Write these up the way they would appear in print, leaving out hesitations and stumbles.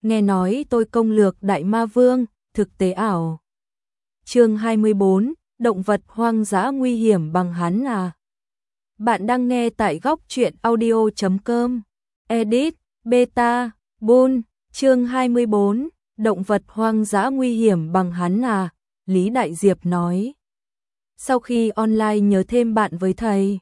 Nghe nói tôi công lược Đại Ma Vương, thực tế ảo. Chương 24, động vật hoang dã nguy hiểm bằng hắn à? Bạn đang nghe tại góc truyện audio.com. Edit, Beta, Bull, chương 24, động vật hoang dã nguy hiểm bằng hắn à? Lý Đại Diệp nói. Sau khi online nhớ thêm bạn với thầy,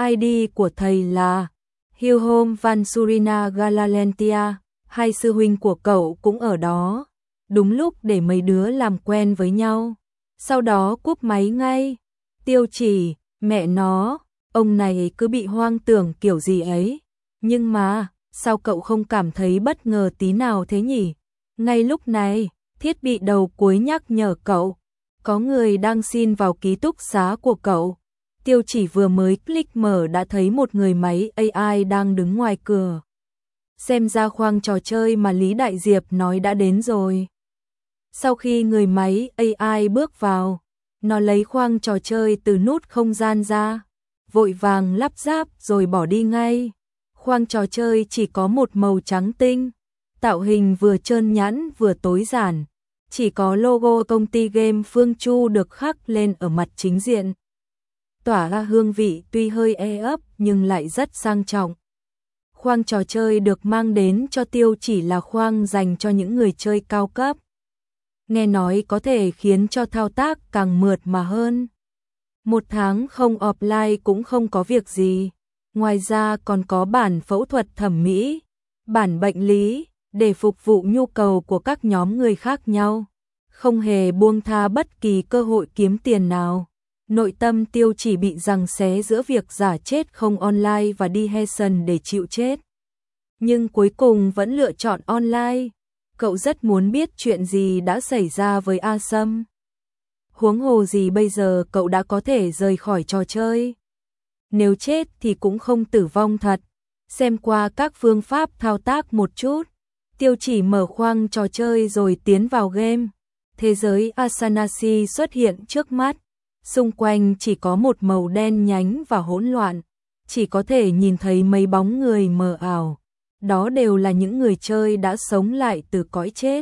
ID của thầy là Hilhom Van Surina Galalentia, hai sư huynh của cậu cũng ở đó. Đúng lúc để mấy đứa làm quen với nhau. Sau đó cúp máy ngay. Tiêu Chỉ, mẹ nó, ông này cứ bị hoang tưởng kiểu gì ấy. Nhưng mà, sao cậu không cảm thấy bất ngờ tí nào thế nhỉ? Ngay lúc này, thiết bị đầu cuối nhắc nhở cậu. Có người đang xin vào ký túc xá của cậu. Tiêu Chỉ vừa mới click mở đã thấy một người máy AI đang đứng ngoài cửa. Xem ra khoang trò chơi mà Lý Đại Diệp nói đã đến rồi. Sau khi người máy AI bước vào, nó lấy khoang trò chơi từ nút không gian ra, vội vàng lắp ráp rồi bỏ đi ngay. Khoang trò chơi chỉ có một màu trắng tinh, tạo hình vừa trơn nhẵn vừa tối giản, chỉ có logo công ty game Phương Chu được khắc lên ở mặt chính diện. Tỏa ra hương vị tuy hơi ấp nhưng lại rất sang trọng. Khoang trò chơi được mang đến cho Tiêu Chỉ là khoang dành cho những người chơi cao cấp. Nghe nói có thể khiến cho thao tác càng mượt mà hơn. Một tháng không offline cũng không có việc gì. Ngoài ra còn có bản phẫu thuật thẩm mỹ, bản bệnh lý, để phục vụ nhu cầu của các nhóm người khác nhau. Không hề buông tha bất kỳ cơ hội kiếm tiền nào. Nội tâm Tiêu Chỉ bị giằng xé giữa việc giả chết không online và đi Hessen để chịu chết. Nhưng cuối cùng vẫn lựa chọn online. Cậu rất muốn biết chuyện gì đã xảy ra với A Sâm. Huống hồ gì bây giờ cậu đã có thể rời khỏi trò chơi. Nếu chết thì cũng không tử vong thật. Xem qua các phương pháp thao tác một chút. Tiêu Chỉ mở khoang trò chơi rồi tiến vào game. Thế giới Asanasi xuất hiện trước mắt. Xung quanh chỉ có một màu đen nhánh và hỗn loạn. Chỉ có thể nhìn thấy mấy bóng người mờ ảo. Đó đều là những người chơi đã sống lại từ cõi chết.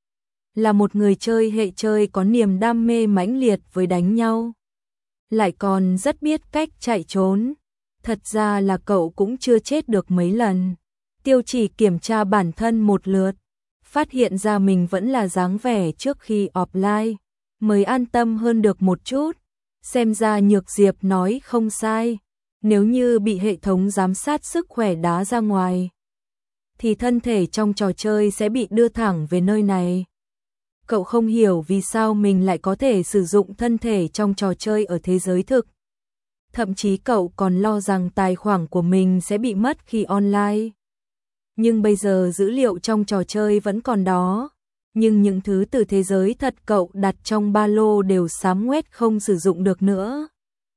Là một người chơi hệ chơi có niềm đam mê mãnh liệt với đánh nhau. Lại còn rất biết cách chạy trốn. Thật ra là cậu cũng chưa chết được mấy lần. Tiêu Chỉ kiểm tra bản thân một lượt. Phát hiện ra mình vẫn là dáng vẻ trước khi offline. Mới an tâm hơn được một chút. Xem ra Nhược Diệp nói không sai. Nếu như bị hệ thống giám sát sức khỏe đá ra ngoài, thì thân thể trong trò chơi sẽ bị đưa thẳng về nơi này. Cậu không hiểu vì sao mình lại có thể sử dụng thân thể trong trò chơi ở thế giới thực. Thậm chí cậu còn lo rằng tài khoản của mình sẽ bị mất khi online. Nhưng bây giờ dữ liệu trong trò chơi vẫn còn đó. Nhưng những thứ từ thế giới thật cậu đặt trong ba lô đều xám ngoét không sử dụng được nữa.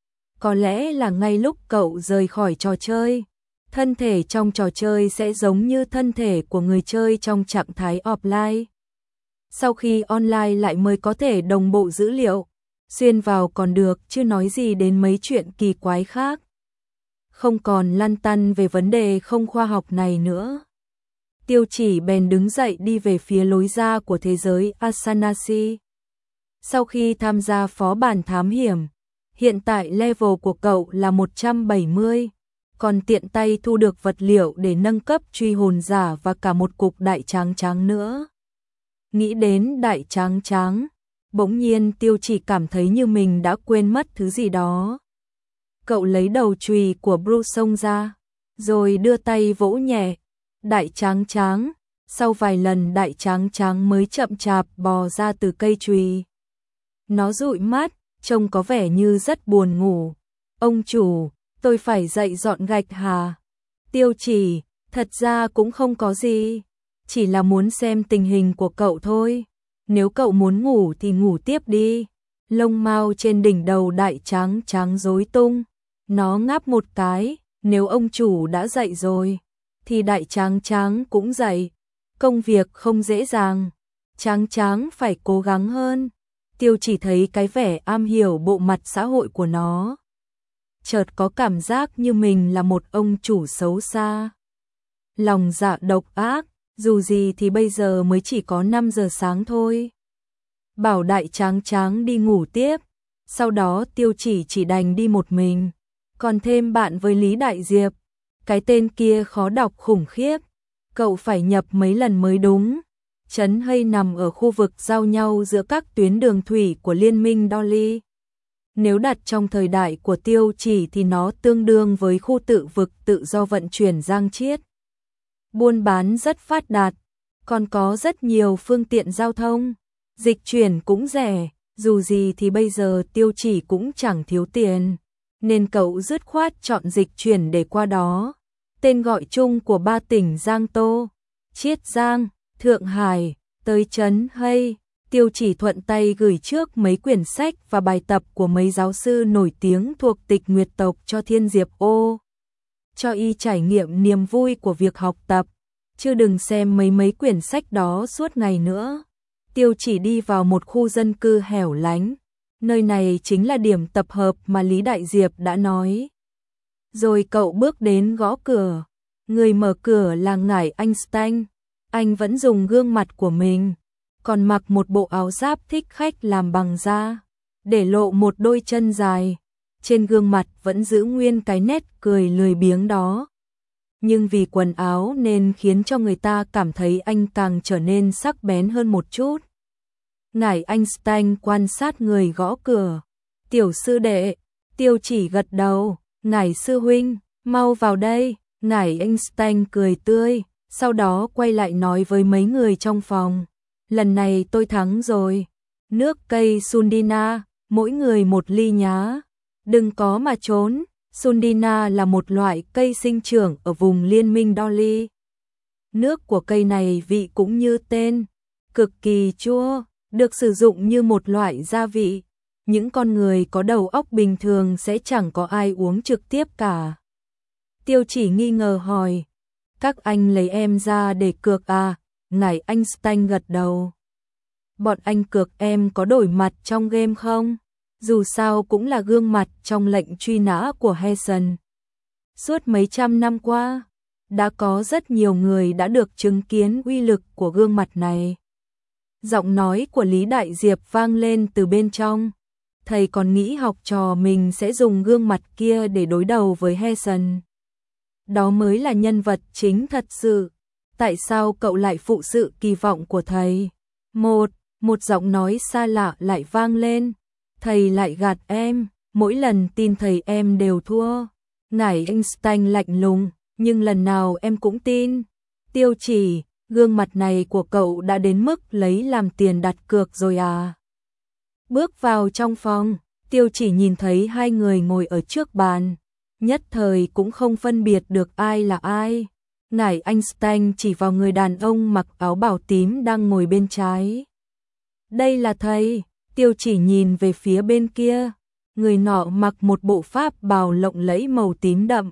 Có lẽ là ngay lúc cậu rời khỏi trò chơi, thân thể trong trò chơi sẽ giống như thân thể của người chơi trong trạng thái offline. Sau khi online lại mới có thể đồng bộ dữ liệu, xuyên vào còn được chứ nói gì đến mấy chuyện kỳ quái khác. Không còn lăn tăn về vấn đề không khoa học này nữa. Tiêu Chỉ bèn đứng dậy đi về phía lối ra của thế giới Asanasi. Sau khi tham gia phó bản thám hiểm, hiện tại level của cậu là 170, còn tiện tay thu được vật liệu để nâng cấp truy hồn giả và cả một cục đại tráng tráng nữa. Nghĩ đến đại tráng tráng, bỗng nhiên Tiêu Chỉ cảm thấy như mình đã quên mất thứ gì đó. Cậu lấy đầu chùy của Bruce xông ra, rồi đưa tay vỗ nhẹ. Đại tráng tráng, sau vài lần đại tráng tráng mới chậm chạp bò ra từ cây chùy. Nó dụi mắt, trông có vẻ như rất buồn ngủ. Ông chủ, tôi phải dậy dọn gạch hà? Tiêu Chỉ, thật ra cũng không có gì. Chỉ là muốn xem tình hình của cậu thôi. Nếu cậu muốn ngủ thì ngủ tiếp đi. Lông mao trên đỉnh đầu đại tráng tráng rối tung. Nó ngáp một cái, nếu ông chủ đã dậy rồi thì đại tráng tráng cũng dậy. Công việc không dễ dàng. Tráng tráng phải cố gắng hơn. Tiêu Chỉ thấy cái vẻ am hiểu bộ mặt xã hội của nó. Chợt có cảm giác như mình là một ông chủ xấu xa. Lòng dạ độc ác, dù gì thì bây giờ mới chỉ có 5 giờ sáng thôi. Bảo Đại Tráng Tráng đi ngủ tiếp, sau đó Tiêu Chỉ đành đi một mình, còn thêm bạn với Lý Đại Diệp. Cái tên kia khó đọc khủng khiếp, cậu phải nhập mấy lần mới đúng. Trấn Hay nằm ở khu vực giao nhau giữa các tuyến đường thủy của Liên minh Dolly. Nếu đặt trong thời đại của Tiêu Chỉ thì nó tương đương với khu tự vực tự do vận chuyển Giang Chiết. Buôn bán rất phát đạt, còn có rất nhiều phương tiện giao thông, dịch chuyển cũng rẻ, dù gì thì bây giờ Tiêu Chỉ cũng chẳng thiếu tiền, nên cậu dứt khoát chọn dịch chuyển để qua đó. Tên gọi chung của 3 tỉnh Giang Tô, Chiết Giang, Thượng Hải, tới Trấn Hay, Tiêu Chỉ thuận tay gửi trước mấy quyển sách và bài tập của mấy giáo sư nổi tiếng thuộc Tịch Nguyệt tộc cho Thiên Diệp Ô, cho y trải nghiệm niềm vui của việc học tập, chứ đừng xem mấy quyển sách đó suốt ngày nữa. Tiêu Chỉ đi vào một khu dân cư hẻo lánh, nơi này chính là điểm tập hợp mà Lý Đại Diệp đã nói. Rồi cậu bước đến gõ cửa, người mở cửa là ngải Einstein, anh vẫn dùng gương mặt của mình, còn mặc một bộ áo giáp thích khách làm bằng da, để lộ một đôi chân dài, trên gương mặt vẫn giữ nguyên cái nét cười lười biếng đó. Nhưng vì quần áo nên khiến cho người ta cảm thấy anh càng trở nên sắc bén hơn một chút. Ngải Einstein quan sát người gõ cửa. Tiểu sư đệ, Tiêu Chỉ gật đầu. Ngải sư huynh, mau vào đây. Ngải Einstein cười tươi, sau đó quay lại nói với mấy người trong phòng. Lần này tôi thắng rồi. Nước cây Sundina, mỗi người một ly nhá. Đừng có mà trốn. Sundina là một loại cây sinh trưởng ở vùng liên minh Dolly. Nước của cây này vị cũng như tên, cực kỳ chua, được sử dụng như một loại gia vị. Những con người có đầu óc bình thường sẽ chẳng có ai uống trực tiếp cả. Tiêu Chỉ nghi ngờ hỏi, các anh lấy em ra để cược à? Ngải Einstein gật đầu. Bọn anh cược em có đổi mặt trong game không? Dù sao cũng là gương mặt trong lệnh truy nã của Hansen. Suốt mấy trăm năm qua, đã có rất nhiều người đã được chứng kiến uy lực của gương mặt này. Giọng nói của Lý Đại Diệp vang lên từ bên trong. Thầy còn nghĩ học trò mình sẽ dùng gương mặt kia để đối đầu với Hansen. Đó mới là nhân vật chính thật sự. Tại sao cậu lại phụ sự kỳ vọng của thầy? Một giọng nói xa lạ lại vang lên. Thầy lại gạt em, mỗi lần tin thầy em đều thua. Ngải Einstein lạnh lùng, nhưng lần nào em cũng tin. Tiêu Chỉ, gương mặt này của cậu đã đến mức lấy làm tiền đặt cược rồi à? Bước vào trong phòng, Tiêu Chỉ nhìn thấy hai người ngồi ở trước bàn, nhất thời cũng không phân biệt được ai là ai. Ngải Einstein chỉ vào người đàn ông mặc áo bảo tím đang ngồi bên trái. Đây là thầy. Tiêu Chỉ nhìn về phía bên kia, người nọ mặc một bộ pháp bào lộng lẫy màu tím đậm.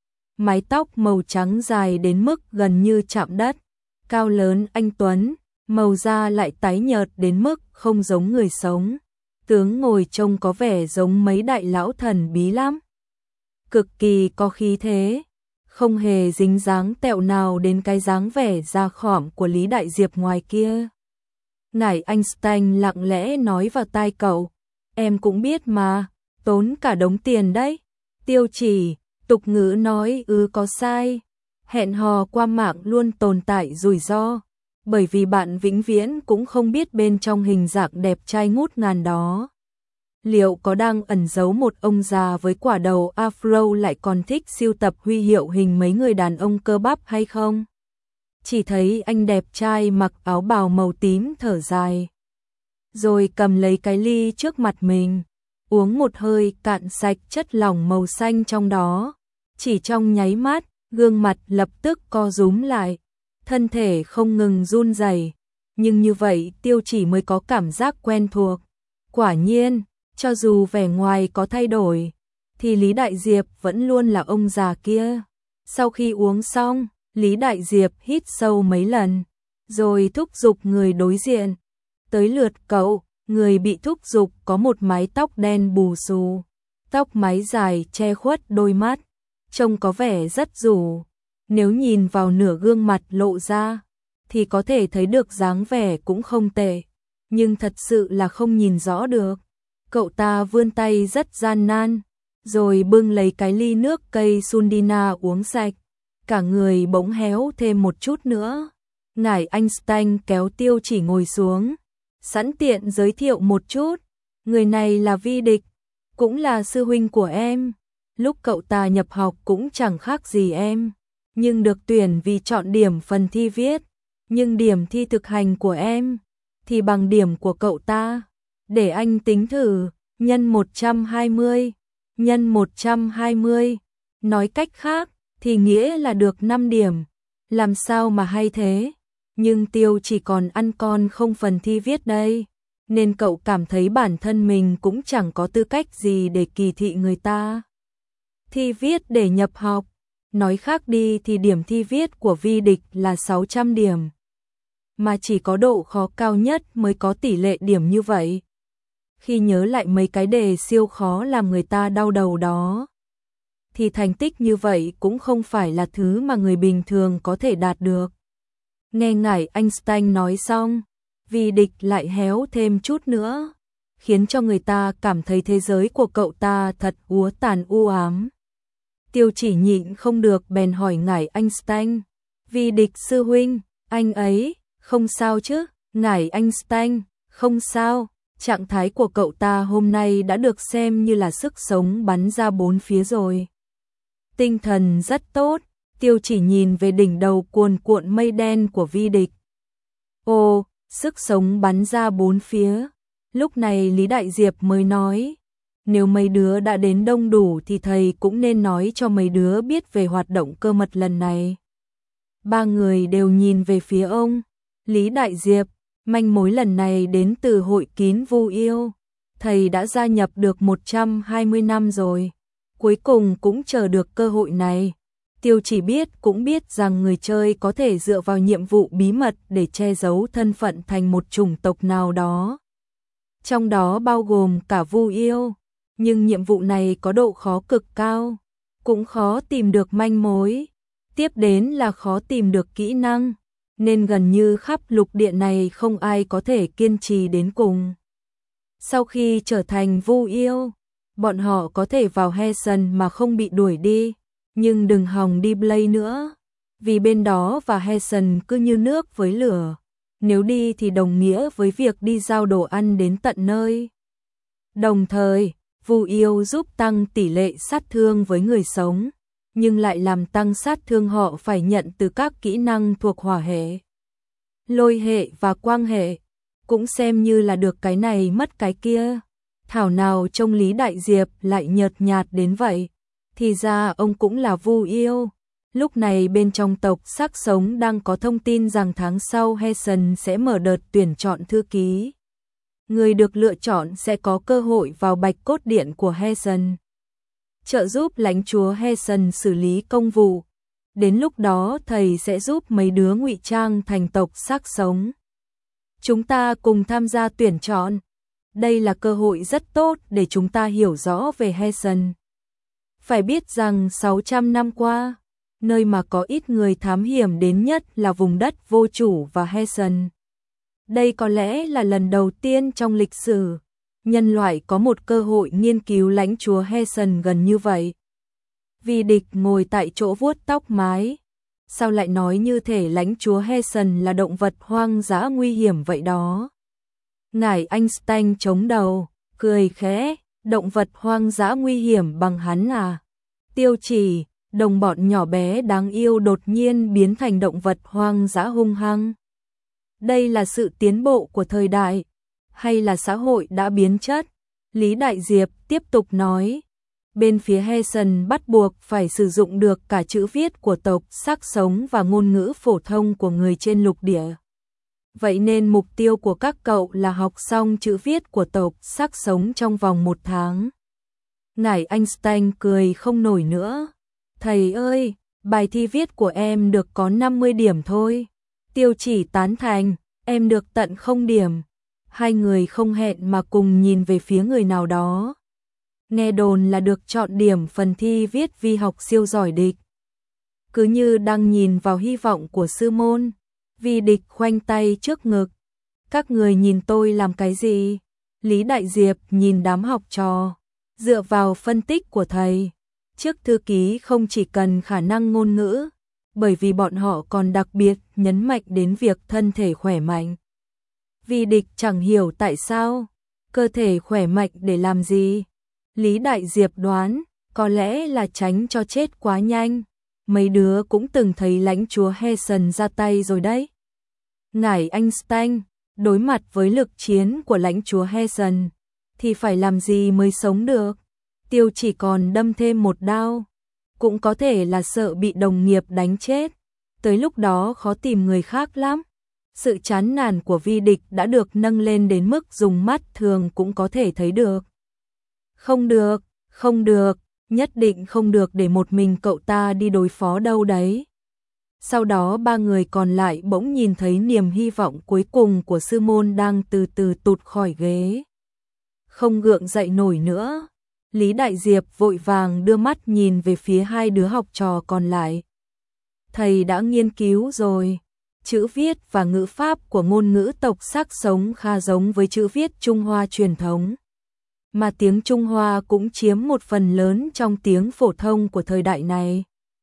Mái tóc màu trắng dài đến mức gần như chạm đất, cao lớn anh tuấn, màu da lại tái nhợt đến mức không giống người sống. Tướng ngồi trông có vẻ giống mấy đại lão thần bí lắm. Cực kỳ có khí thế, không hề dính dáng tẹo nào đến cái dáng vẻ da khỏm của Lý Đại Diệp ngoài kia. Ngải Einstein lặng lẽ nói vào tai cậu, em cũng biết mà, tốn cả đống tiền đấy. Tiêu Chỉ, tục ngữ nói có sai, hẹn hò qua mạng luôn tồn tại rủi ro, bởi vì bạn vĩnh viễn cũng không biết bên trong hình dạng đẹp trai ngút ngàn đó. Liệu có đang ẩn giấu một ông già với quả đầu afro lại còn thích sưu tập huy hiệu hình mấy người đàn ông cơ bắp hay không? Chỉ thấy anh đẹp trai mặc áo bào màu tím thở dài, rồi cầm lấy cái ly trước mặt mình, uống một hơi cạn sạch chất lỏng màu xanh trong đó. Chỉ trong nháy mắt, gương mặt lập tức co rúm lại, thân thể không ngừng run rẩy, nhưng như vậy Tiêu Chỉ mới có cảm giác quen thuộc. Quả nhiên, cho dù vẻ ngoài có thay đổi, thì Lý Đại Diệp vẫn luôn là ông già kia. Sau khi uống xong, Lý Đại Diệp hít sâu mấy lần, rồi thúc giục người đối diện. Tới lượt cậu, người bị thúc giục có một mái tóc đen bù xù, tóc mái dài che khuất đôi mắt, trông có vẻ rất rủ. Nếu nhìn vào nửa gương mặt lộ ra, thì có thể thấy được dáng vẻ cũng không tệ, nhưng thật sự là không nhìn rõ được. Cậu ta vươn tay rất gian nan, rồi bưng lấy cái ly nước cây Sundina uống sạch, cả người bỗng héo thêm một chút nữa. Ngải Einstein kéo Tiêu Chỉ ngồi xuống, sẵn tiện giới thiệu một chút, người này là Vi Địch, cũng là sư huynh của em. Lúc cậu ta nhập học cũng chẳng khác gì em, nhưng được tuyển vì chọn điểm phần thi viết, nhưng điểm thi thực hành của em thì bằng điểm của cậu ta. Để anh tính thử, nhân 120, nhân 120, nói cách khác thì nghĩa là được 5 điểm, làm sao mà hay thế. Nhưng Tiêu chỉ còn ăn con không phần thi viết đây, nên cậu cảm thấy bản thân mình cũng chẳng có tư cách gì để kỳ thị người ta. Thi viết để nhập học, nói khác đi thì điểm thi viết của Vi Địch là 600 điểm, mà chỉ có độ khó cao nhất mới có tỷ lệ điểm như vậy. Khi nhớ lại mấy cái đề siêu khó làm người ta đau đầu đó, thì thành tích như vậy cũng không phải là thứ mà người bình thường có thể đạt được. Nghe ngải Einstein nói xong, Vi Địch lại héo thêm chút nữa, khiến cho người ta cảm thấy thế giới của cậu ta thật úa tàn u ám. Tiêu Chỉ nhịn không được bèn hỏi ngải Einstein, Vi Địch sư huynh, anh ấy không sao chứ? Ngải Einstein, không sao, trạng thái của cậu ta hôm nay đã được xem như là sức sống bắn ra bốn phía rồi. Tinh thần rất tốt. Tiêu Chỉ nhìn về đỉnh đầu cuồn cuộn mây đen của Vi Địch. Ồ, sức sống bắn ra bốn phía. Lúc này Lý Đại Diệp mới nói, nếu mấy đứa đã đến đông đủ thì thầy cũng nên nói cho mấy đứa biết về hoạt động cơ mật lần này. Ba người đều nhìn về phía ông. Lý Đại Diệp, manh mối lần này đến từ hội kín Vu Yêu. Thầy đã gia nhập được 120 năm rồi, cuối cùng cũng chờ được cơ hội này. Tiêu Chỉ biết cũng biết rằng người chơi có thể dựa vào nhiệm vụ bí mật để che giấu thân phận thành một chủng tộc nào đó, trong đó bao gồm cả Vu Yêu, nhưng nhiệm vụ này có độ khó cực cao, cũng khó tìm được manh mối, tiếp đến là khó tìm được kỹ năng, nên gần như khắp lục địa này không ai có thể kiên trì đến cùng. Sau khi trở thành Vu Yêu, bọn họ có thể vào Hessen mà không bị đuổi đi, nhưng đừng hòng đi Blade nữa, vì bên đó và Hessen cứ như nước với lửa, nếu đi thì đồng nghĩa với việc đi giao đồ ăn đến tận nơi. Đồng thời, Vu Yêu giúp tăng tỷ lệ sát thương với người sống, nhưng lại làm tăng sát thương họ phải nhận từ các kỹ năng thuộc hỏa hệ, lôi hệ và quang hệ, cũng xem như là được cái này mất cái kia. Thảo nào trông Lý Đại Diệp lại nhợt nhạt đến vậy, thì ra ông cũng là Vu Yêu. Lúc này bên trong tộc xác sống đang có thông tin rằng tháng sau Hessen sẽ mở đợt tuyển chọn thư ký. Người được lựa chọn sẽ có cơ hội vào Bạch Cốt Điện của Hessen, trợ giúp lãnh chúa Hessen xử lý công vụ. Đến lúc đó thầy sẽ giúp mấy đứa ngụy trang thành tộc xác sống. Chúng ta cùng tham gia tuyển chọn. Đây là cơ hội rất tốt để chúng ta hiểu rõ về Hessen. Phải biết rằng 600 năm qua, nơi mà có ít người thám hiểm đến nhất là vùng đất vô chủ và Hessen. Đây có lẽ là lần đầu tiên trong lịch sử, nhân loại có một cơ hội nghiên cứu lãnh chúa Hessen gần như vậy. Vi Địch ngồi tại chỗ vuốt tóc mái. Sao lại nói như thể lãnh chúa Hessen là động vật hoang dã nguy hiểm vậy đó? Ngải Einstein chống đầu, cười khẽ, động vật hoang dã nguy hiểm bằng hắn à? Tiêu Chỉ, đồng bọn nhỏ bé đáng yêu đột nhiên biến thành động vật hoang dã hung hăng. Đây là sự tiến bộ của thời đại, hay là xã hội đã biến chất? Lý Đại Diệp tiếp tục nói, bên phía Hessen bắt buộc phải sử dụng được cả chữ viết của tộc xác sống và ngôn ngữ phổ thông của người trên lục địa. Vậy nên mục tiêu của các cậu là học xong chữ viết của tộc xác sống trong vòng 1 tháng. Ngải Einstein cười không nổi nữa. Thầy ơi, bài thi viết của em được có 50 điểm thôi. Tiêu Chỉ tán thành, em được tận 0 điểm. Hai người không hẹn mà cùng nhìn về phía người nào đó. Nghe đồn là được chọn điểm phần thi viết vi học siêu giỏi địch. Cứ như đang nhìn vào hy vọng của sư môn. Vi Địch khoanh tay trước ngực. Các người nhìn tôi làm cái gì? Lý Đại Diệp nhìn đám học trò. Dựa vào phân tích của thầy, chức thư ký không chỉ cần khả năng ngôn ngữ, bởi vì bọn họ còn đặc biệt nhấn mạnh đến việc thân thể khỏe mạnh. Vi Địch chẳng hiểu tại sao, cơ thể khỏe mạnh để làm gì? Lý Đại Diệp đoán, có lẽ là tránh cho chết quá nhanh. Mấy đứa cũng từng thấy lãnh chúa Hessen ra tay rồi đấy. Ngải Einstein, đối mặt với lực chiến của lãnh chúa Hessen, thì phải làm gì mới sống được? Tiêu chỉ còn đâm thêm một đao, cũng có thể là sợ bị đồng nghiệp đánh chết. Tới lúc đó khó tìm người khác lắm. Sự chán nản của Vi Địch đã được nâng lên đến mức dùng mắt thường cũng có thể thấy được. Không được, không được, nhất định không được để một mình cậu ta đi đối phó đâu đấy. Sau đó ba người còn lại bỗng nhìn thấy niềm hy vọng cuối cùng của sư môn đang từ từ tụt khỏi ghế. Không gượng dậy nổi nữa. Lý Đại Diệp vội vàng đưa mắt nhìn về phía hai đứa học trò còn lại. Thầy đã nghiên cứu rồi. Chữ viết và ngữ pháp của ngôn ngữ tộc Sắc Sống khá giống với chữ viết Trung Hoa truyền thống. Mà tiếng Trung Hoa cũng chiếm một phần lớn trong tiếng phổ thông của thời đại này.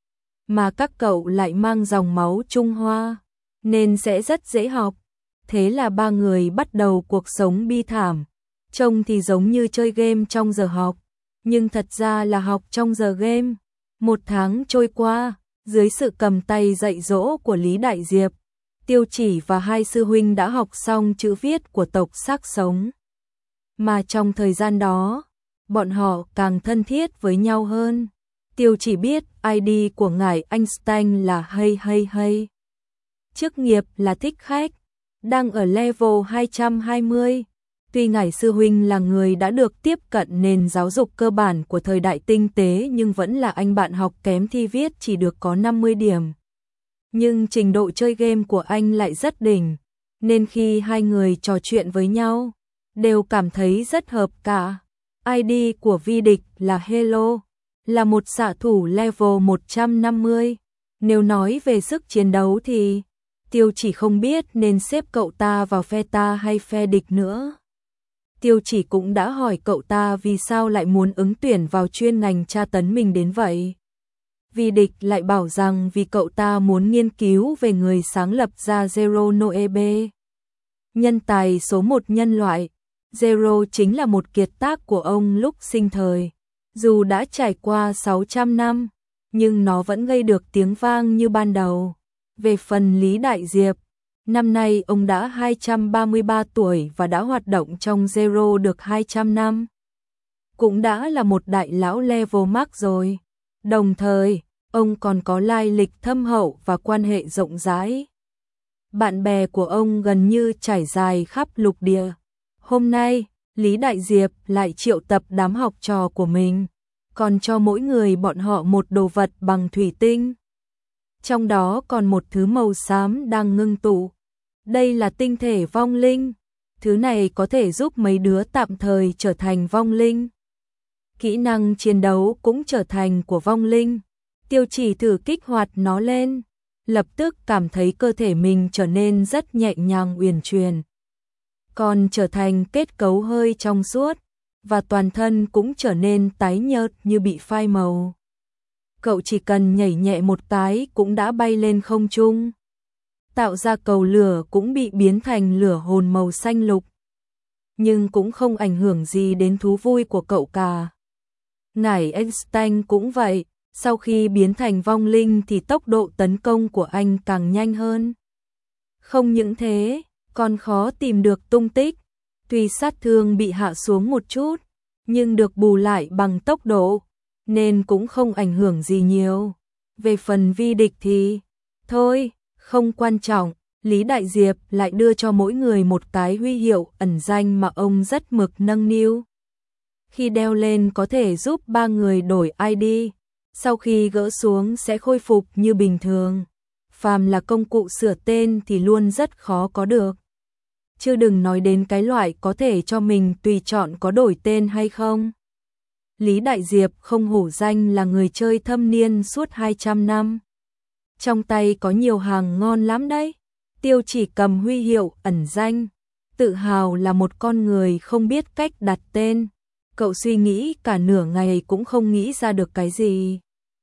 Mà các cậu lại mang dòng máu Trung Hoa, nên sẽ rất dễ học. Thế là ba người bắt đầu cuộc sống bi thảm. Trông thì giống như chơi game trong giờ học, nhưng thật ra là học trong giờ game. Một tháng trôi qua, dưới sự cầm tay dạy dỗ của Lý Đại Diệp, Tiêu Chỉ và hai sư huynh đã học xong chữ viết của tộc Sắc Sống. Mà trong thời gian đó, bọn họ càng thân thiết với nhau hơn. Tiêu Chỉ biết ID của ngài Einstein là hay. Chức nghiệp là thích khách, đang ở level 220. Tuy ngài sư huynh là người đã được tiếp cận nền giáo dục cơ bản của thời đại tinh tế nhưng vẫn là anh bạn học kém thi viết chỉ được có 50 điểm. Nhưng trình độ chơi game của anh lại rất đỉnh, nên khi hai người trò chuyện với nhau, đều cảm thấy rất hợp cả. ID của Vi Địch là Hello, là một xạ thủ level 150. Nếu nói về sức chiến đấu thì Tiêu Chỉ không biết nên xếp cậu ta vào phe ta hay phe địch nữa. Tiêu Chỉ cũng đã hỏi cậu ta vì sao lại muốn ứng tuyển vào chuyên ngành tra tấn mình đến vậy. Vi Địch lại bảo rằng vì cậu ta muốn nghiên cứu về người sáng lập ra Zero Noebe, nhân tài số 1 nhân loại. Zero chính là một kiệt tác của ông lúc sinh thời. Dù đã trải qua 600 năm, nhưng nó vẫn gây được tiếng vang như ban đầu. Về phần Lý Đại Diệp, năm nay ông đã 233 tuổi và đã hoạt động trong Zero được 200 năm. Cũng đã là một đại lão level max rồi. Đồng thời, ông còn có lai lịch thâm hậu và quan hệ rộng rãi. Bạn bè của ông gần như trải dài khắp lục địa. Hôm nay, Lý Đại Diệp lại triệu tập đám học trò của mình, còn cho mỗi người bọn họ một đồ vật bằng thủy tinh. Trong đó còn một thứ màu xám đang ngưng tụ. Đây là tinh thể vong linh. Thứ này có thể giúp mấy đứa tạm thời trở thành vong linh. Kỹ năng chiến đấu cũng trở thành của vong linh. Tiêu Chỉ thử kích hoạt nó lên, lập tức cảm thấy cơ thể mình trở nên rất nhẹ nhàng uyển chuyển. Còn trở thành kết cấu hơi trong suốt, và toàn thân cũng trở nên tái nhợt như bị phai màu. Cậu chỉ cần nhảy nhẹ một cái cũng đã bay lên không trung. Tạo ra cầu lửa cũng bị biến thành lửa hồn màu xanh lục. Nhưng cũng không ảnh hưởng gì đến thú vui của cậu cả. Ngải Einstein cũng vậy, sau khi biến thành vong linh thì tốc độ tấn công của anh càng nhanh hơn. Không những thế, còn khó tìm được tung tích. Tuy sát thương bị hạ xuống một chút, nhưng được bù lại bằng tốc độ, nên cũng không ảnh hưởng gì nhiều. Về phần Vi Địch thì, thôi, không quan trọng. Lý Đại Diệp lại đưa cho mỗi người một cái huy hiệu ẩn danh mà ông rất mực nâng niu. Khi đeo lên có thể giúp ba người đổi ID, sau khi gỡ xuống sẽ khôi phục như bình thường. Phàm là công cụ sửa tên thì luôn rất khó có được. Chứ đừng nói đến cái loại có thể cho mình tùy chọn có đổi tên hay không. Lý Đại Diệp không hổ danh là người chơi thâm niên suốt 200 năm. Trong tay có nhiều hàng ngon lắm đấy. Tiêu Chỉ cầm huy hiệu ẩn danh, tự hào là một con người không biết cách đặt tên. Cậu suy nghĩ cả nửa ngày cũng không nghĩ ra được cái gì,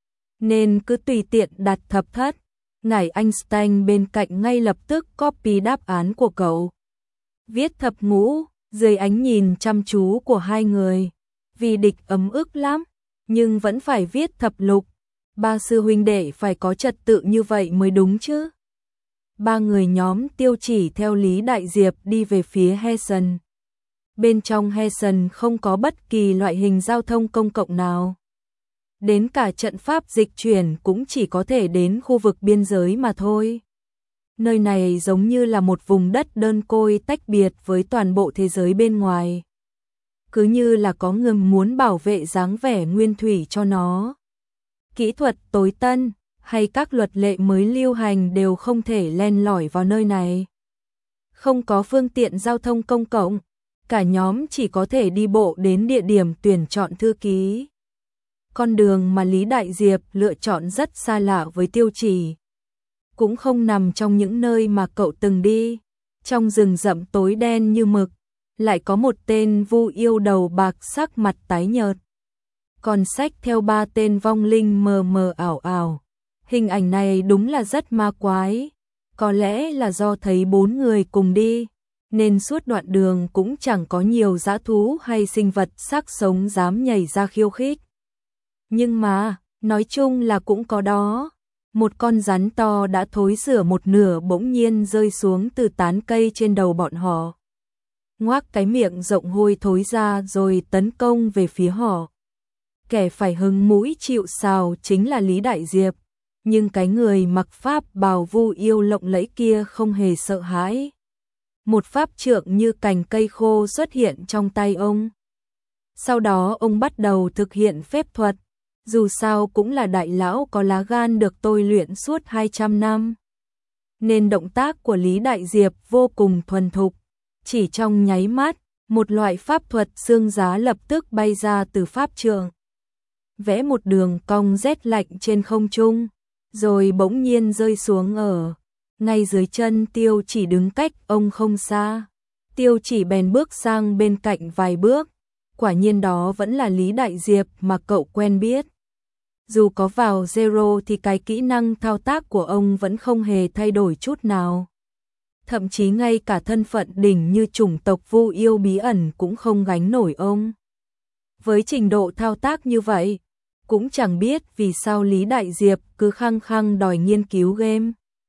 nên cứ tùy tiện đặt thập thất. Ngải Einstein bên cạnh ngay lập tức copy đáp án của cậu, viết thập ngũ. Dưới ánh nhìn chăm chú của hai người, vì địch ấm ức lắm, nhưng vẫn phải viết thập lục. Ba sư huynh đệ phải có trật tự như vậy mới đúng chứ. Ba người nhóm Tiêu Chỉ theo Lý Đại Diệp đi về phía Hessen. Bên trong Hessen không có bất kỳ loại hình giao thông công cộng nào. Đến cả trận pháp dịch chuyển cũng chỉ có thể đến khu vực biên giới mà thôi. Nơi này giống như là một vùng đất đơn côi tách biệt với toàn bộ thế giới bên ngoài. Cứ như là có người muốn bảo vệ dáng vẻ nguyên thủy cho nó. Kỹ thuật tối tân hay các luật lệ mới lưu hành đều không thể len lỏi vào nơi này. Không có phương tiện giao thông công cộng, cả nhóm chỉ có thể đi bộ đến địa điểm tuyển chọn thư ký. Con đường mà Lý Đại Diệp lựa chọn rất xa lạ với Tiêu Chỉ, cũng không nằm trong những nơi mà cậu từng đi. Trong rừng rậm tối đen như mực, lại có một tên vu yêu đầu bạc sắc mặt tái nhợt, còn xách theo ba tên vong linh mờ mờ ảo ảo. Hình ảnh này đúng là rất ma quái. Có lẽ là do thấy bốn người cùng đi, nên suốt đoạn đường cũng chẳng có nhiều dã thú hay sinh vật xác sống dám nhảy ra khiêu khích. Nhưng mà, nói chung là cũng có đó. Một con rắn to đã thối rữa một nửa bỗng nhiên rơi xuống từ tán cây trên đầu bọn họ. Ngoác cái miệng rộng hôi thối ra rồi tấn công về phía họ. Kẻ phải hứng mũi chịu sào chính là Lý Đại Diệp, nhưng cái người mặc pháp bào vu yêu lộng lẫy kia không hề sợ hãi. Một pháp trượng như cành cây khô xuất hiện trong tay ông. Sau đó ông bắt đầu thực hiện phép thuật. Dù sao cũng là đại lão có lá gan được tôi luyện suốt 200 năm. Nên động tác của Lý Đại Diệp vô cùng thuần thục. Chỉ trong nháy mắt, một loại pháp thuật xương giá lập tức bay ra từ pháp trượng. Vẽ một đường cong rét lạnh trên không trung, rồi bỗng nhiên rơi xuống ở ngay dưới chân Tiêu Chỉ đứng cách ông không xa. Tiêu Chỉ bèn bước sang bên cạnh vài bước. Quả nhiên đó vẫn là Lý Đại Diệp mà cậu quen biết. Dù có vào Zero thì cái kỹ năng thao tác của ông vẫn không hề thay đổi chút nào. Thậm chí ngay cả thân phận đỉnh như chủng tộc vu yêu bí ẩn cũng không gánh nổi ông. Với trình độ thao tác như vậy, cũng chẳng biết vì sao Lý Đại Diệp cứ khăng khăng đòi nghiên cứu game.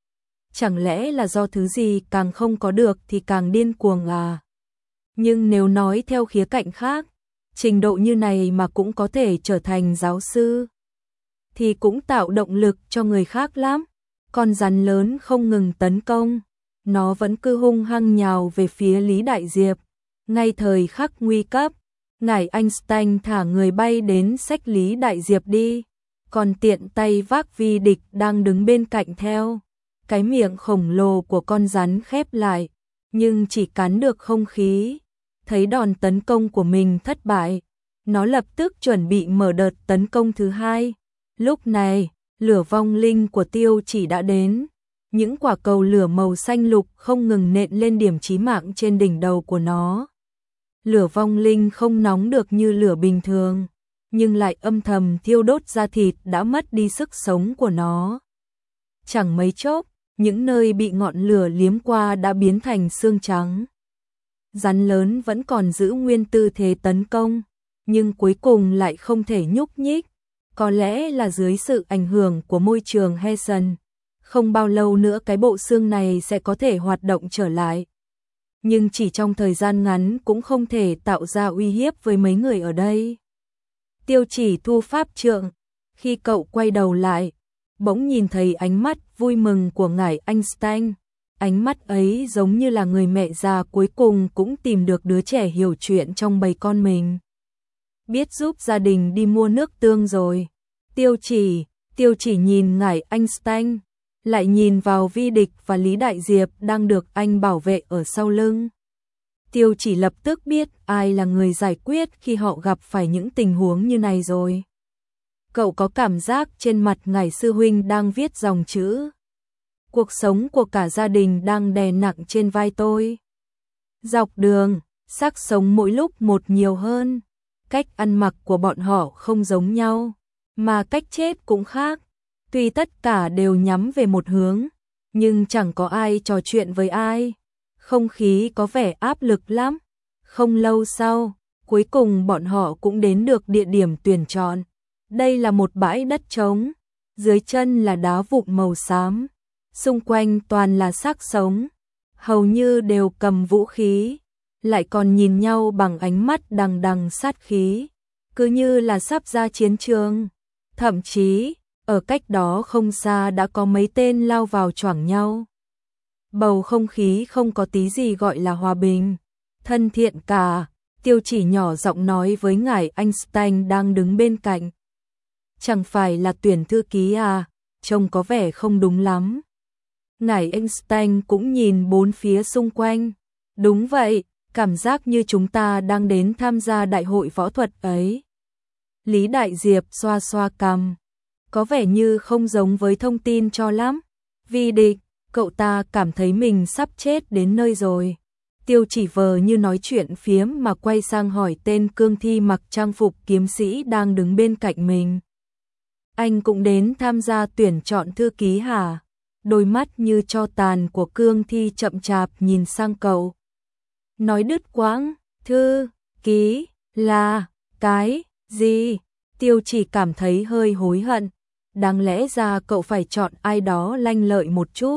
Chẳng lẽ là do thứ gì càng không có được thì càng điên cuồng à? Nhưng nếu nói theo khía cạnh khác, trình độ như này mà cũng có thể trở thành giáo sư, thì cũng tạo động lực cho người khác lắm. Con rắn lớn không ngừng tấn công, nó vẫn cứ hung hăng nhào về phía Lý Đại Diệp. Ngay thời khắc nguy cấp, ngải Einstein thả người bay đến xách Lý Đại Diệp đi, còn tiện tay vác vi địch đang đứng bên cạnh theo. Cái miệng khổng lồ của con rắn khép lại, nhưng chỉ cắn được không khí. Thấy đòn tấn công của mình thất bại, nó lập tức chuẩn bị mở đợt tấn công thứ hai. Lúc này, lửa vong linh của Tiêu Chỉ đã đến. Những quả cầu lửa màu xanh lục không ngừng nện lên điểm chí mạng trên đỉnh đầu của nó. Lửa vong linh không nóng được như lửa bình thường, nhưng lại âm thầm thiêu đốt da thịt đã mất đi sức sống của nó. Chẳng mấy chốc, những nơi bị ngọn lửa liếm qua đã biến thành xương trắng. Rắn lớn vẫn còn giữ nguyên tư thế tấn công, nhưng cuối cùng lại không thể nhúc nhích. Có lẽ là dưới sự ảnh hưởng của môi trường Hessen, không bao lâu nữa cái bộ xương này sẽ có thể hoạt động trở lại. Nhưng chỉ trong thời gian ngắn cũng không thể tạo ra uy hiếp với mấy người ở đây. Tiêu Chỉ thu pháp trượng, khi cậu quay đầu lại, bỗng nhìn thấy ánh mắt vui mừng của ngải Einstein. Ánh mắt ấy giống như là người mẹ già cuối cùng cũng tìm được đứa trẻ hiểu chuyện trong bầy con mình. Biết giúp gia đình đi mua nước tương rồi. Tiêu Chỉ nhìn ngải Einstein, lại nhìn vào vi địch và Lý Đại Diệp đang được anh bảo vệ ở sau lưng. Tiêu Chỉ lập tức biết ai là người giải quyết khi họ gặp phải những tình huống như này rồi. Cậu có cảm giác trên mặt ngải sư huynh đang viết dòng chữ. Cuộc sống của cả gia đình đang đè nặng trên vai tôi. Dọc đường, xác sống mỗi lúc một nhiều hơn. Cách ăn mặc của bọn họ không giống nhau, mà cách chết cũng khác. Tuy tất cả đều nhắm về một hướng, nhưng chẳng có ai trò chuyện với ai. Không khí có vẻ áp lực lắm. Không lâu sau, cuối cùng bọn họ cũng đến được địa điểm tuyển chọn. Đây là một bãi đất trống, dưới chân là đá vụn màu xám, xung quanh toàn là xác sống, hầu như đều cầm vũ khí, lại còn nhìn nhau bằng ánh mắt đằng đằng sát khí, cứ như là sắp ra chiến trường. Thậm chí, ở cách đó không xa đã có mấy tên lao vào choảng nhau. Bầu không khí không có tí gì gọi là hòa bình, thân thiện cả. Tiêu Chỉ nhỏ giọng nói với ngài Einstein đang đứng bên cạnh. Chẳng phải là tuyển thư ký à, trông có vẻ không đúng lắm. Ngài Einstein cũng nhìn bốn phía xung quanh. Đúng vậy, cảm giác như chúng ta đang đến tham gia đại hội võ thuật ấy. Lý Đại Diệp xoa xoa cằm. Có vẻ như không giống với thông tin cho lắm. Vì địch, cậu ta cảm thấy mình sắp chết đến nơi rồi. Tiêu Chỉ vờ như nói chuyện phiếm mà quay sang hỏi tên cương thi mặc trang phục kiếm sĩ đang đứng bên cạnh mình. Anh cũng đến tham gia tuyển chọn thư ký hả? Đôi mắt như tro tàn của cương thi chậm chạp nhìn sang cậu. Nói đứt quãng, thư ký là cái gì? Tiêu Chỉ cảm thấy hơi hối hận. Đáng lẽ ra cậu phải chọn ai đó lanh lợi một chút.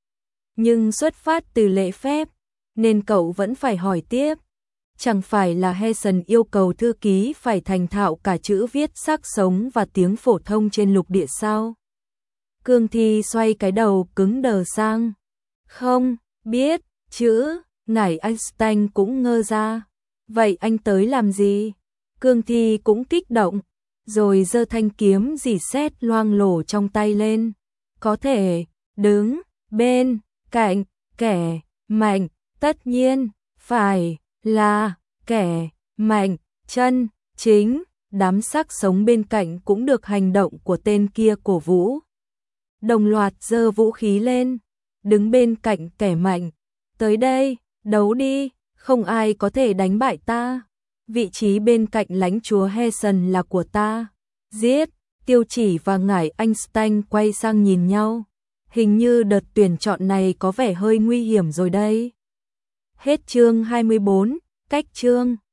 Nhưng xuất phát từ lễ phép, nên cậu vẫn phải hỏi tiếp. Chẳng phải là Heason yêu cầu thư ký phải thành thạo cả chữ viết xác sống và tiếng phổ thông trên lục địa sao? Cương thi xoay cái đầu cứng đờ sang. Không, biết, chữ, ngài Einstein cũng ngơ ra. Vậy anh tới làm gì? Cương thi cũng kích động, rồi giơ thanh kiếm rỉ sét loang lổ trong tay lên. Có thể, đứng, bên, cạnh, kẻ, mạnh, tất nhiên, phải, là, kẻ, mạnh, chân, chính, đám xác sống bên cạnh cũng được hành động của tên kia cổ vũ. Đồng loạt giơ vũ khí lên, đứng bên cạnh kẻ mạnh. Tới đây, đấu đi, không ai có thể đánh bại ta. Vị trí bên cạnh lãnh chúa Heason là của ta. Giết, Tiêu Chỉ và ngải Einstein quay sang nhìn nhau. Hình như đợt tuyển chọn này có vẻ hơi nguy hiểm rồi đây. Hết chương 24, cách chương